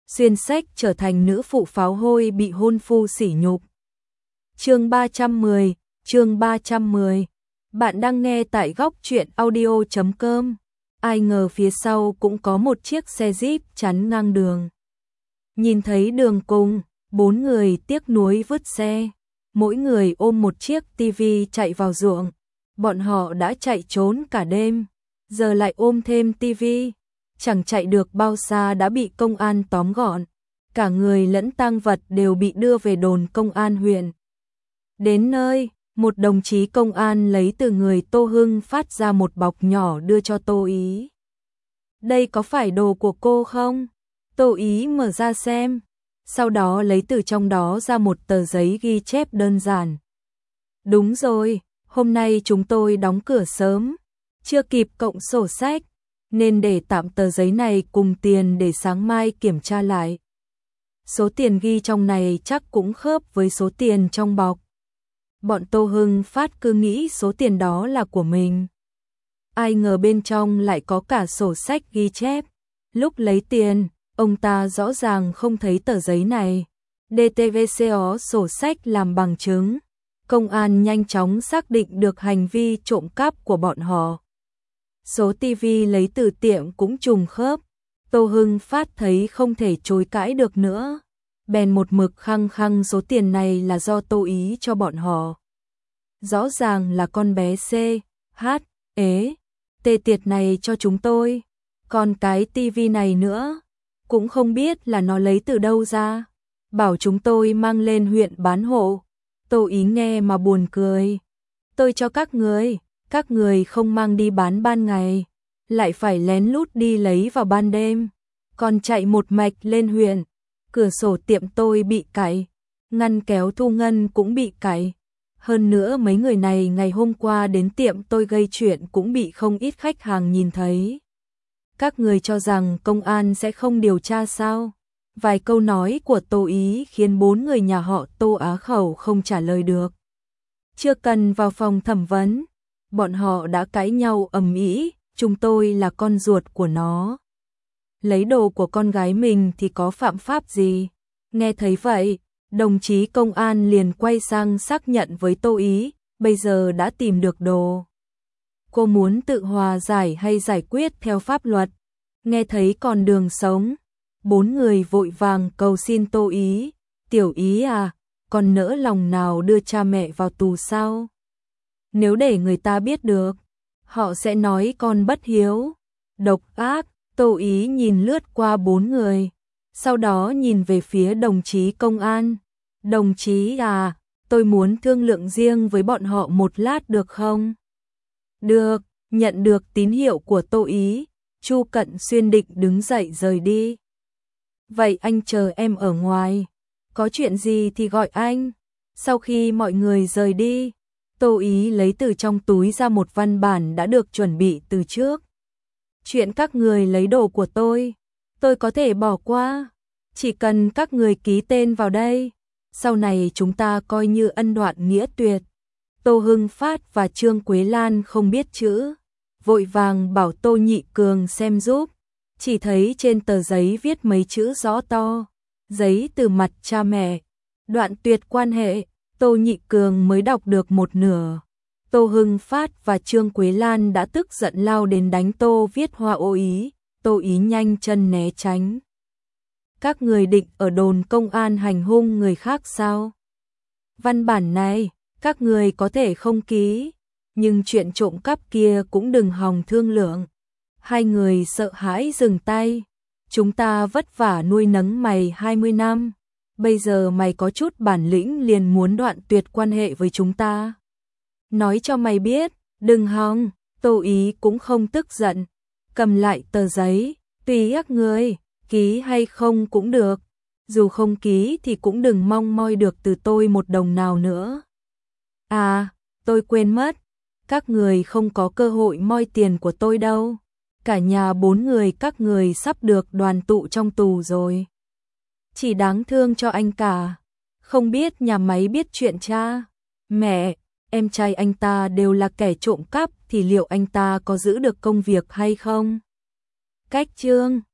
xuyên sách trở thành nữ phụ pháo hôi bị hôn phu sỉ nhục. Chương 310. Bạn đang nghe tại góc truyện audio.com. Ai ngờ phía sau cũng có một chiếc xe Jeep chắn ngang đường. Nhìn thấy đường cùng, 4 người tiếc nuối vứt xe, mỗi người ôm một chiếc tivi chạy vào ruộng. Bọn họ đã chạy trốn cả đêm, giờ lại ôm thêm tivi, chẳng chạy được bao xa đã bị công an tóm gọn. Cả người lẫn tang vật đều bị đưa về đồn công an huyện. Đến nơi, một đồng chí công an lấy từ người Tô Hưng Phát ra một bọc nhỏ đưa cho Tô Ý. Đây có phải đồ của cô không? Tô Ý mở ra xem, sau đó lấy từ trong đó ra một tờ giấy ghi chép đơn giản. Đúng rồi, hôm nay chúng tôi đóng cửa sớm, chưa kịp cộng sổ sách, nên để tạm tờ giấy này cùng tiền để sáng mai kiểm tra lại. Số tiền ghi trong này chắc cũng khớp với số tiền trong bọc. Bọn Tô Hưng Phát cứ nghĩ số tiền đó là của mình. Ai ngờ bên trong lại có cả sổ sách ghi chép. Lúc lấy tiền, ông ta rõ ràng không thấy tờ giấy này. DTVCO sổ sách làm bằng chứng. Công an nhanh chóng xác định được hành vi trộm cắp của bọn họ. Số tivi lấy từ tiệm cũng trùng khớp. Tô Hưng Phát thấy không thể chối cãi được nữa, bèn một mực khăng khăng số tiền này là do Tô Ý cho bọn họ. Rõ ràng là con bé C, H, T tiệt này cho chúng tôi, còn cái tivi này nữa, cũng không biết là nó lấy từ đâu ra, bảo chúng tôi mang lên huyện bán hộ. Tô Ý nghe mà buồn cười. Tôi cho các người không mang đi bán ban ngày, lại phải lén lút đi lấy vào ban đêm, còn chạy một mạch lên huyện. Cửa sổ tiệm tôi bị cạy, ngăn kéo thu ngân cũng bị cạy. Hơn nữa mấy người này ngày hôm qua đến tiệm tôi gây chuyện cũng bị không ít khách hàng nhìn thấy. Các người cho rằng công an sẽ không điều tra sao? Vài câu nói của Tô Ý khiến 4 người nhà họ Tô á khẩu không trả lời được. Chưa cần vào phòng thẩm vấn, bọn họ đã cãi nhau ầm ĩ. Chúng tôi là con ruột của nó, lấy đồ của con gái mình thì có phạm pháp gì? Nghe thấy vậy, đồng chí công an liền quay sang xác nhận với Tô Ý, bây giờ đã tìm được đồ. Cô muốn tự hòa giải hay giải quyết theo pháp luật? Nghe thấy còn đường sống, 4 người vội vàng cầu xin Tô Ý, tiểu Ý à, còn nỡ lòng nào đưa cha mẹ vào tù sao? Nếu để người ta biết được, họ sẽ nói con bất hiếu, độc ác. Tô Ý nhìn lướt qua 4 người, sau đó nhìn về phía đồng chí công an. Đồng chí à, tôi muốn thương lượng riêng với bọn họ một lát được không? Được, nhận được tín hiệu của Tô Ý, Chu Cận Xuyên định đứng dậy rời đi. Vậy anh chờ em ở ngoài, có chuyện gì thì gọi anh. Sau khi mọi người rời đi, Tô Ý lấy từ trong túi ra một văn bản đã được chuẩn bị từ trước. Chuyện các người lấy đồ của tôi có thể bỏ qua, chỉ cần các người ký tên vào đây, sau này chúng ta coi như ân đoạn nghĩa tuyệt. Tô Hưng Phát và Trương Quế Lan không biết chữ, vội vàng bảo Tô Nhị Cường xem giúp, chỉ thấy trên tờ giấy viết mấy chữ rõ to, giấy từ mặt cha mẹ, đoạn tuyệt quan hệ. Tô Nhị Cường mới đọc được một nửa. Tô Hưng Phát và Trương Quế Lan đã tức giận lao đến đánh Tô Viết Hoa ô Ý. Tô Ý nhanh chân né tránh. Các người định ở đồn công an hành hung người khác sao? Văn bản này, các người có thể không ký, nhưng chuyện trộm cắp kia cũng đừng hòng thương lượng. Hai người sợ hãi dừng tay. Chúng ta vất vả nuôi nấng mày 20 năm. Bây giờ mày có chút bản lĩnh liền muốn đoạn tuyệt quan hệ với chúng ta. Nói cho mày biết, đừng hòng. Tô Ý cũng không tức giận, cầm lại tờ giấy, tùy các người, ký hay không cũng được, dù không ký thì cũng đừng mong moi được từ tôi một đồng nào nữa. À, tôi quên mất, các người không có cơ hội moi tiền của tôi đâu, cả nhà 4 người các người sắp được đoàn tụ trong tù rồi. Chỉ đáng thương cho anh cả, không biết nhà máy biết chuyện cha, mẹ, em trai anh ta đều là kẻ trộm cắp thì liệu anh ta có giữ được công việc hay không? Cách chương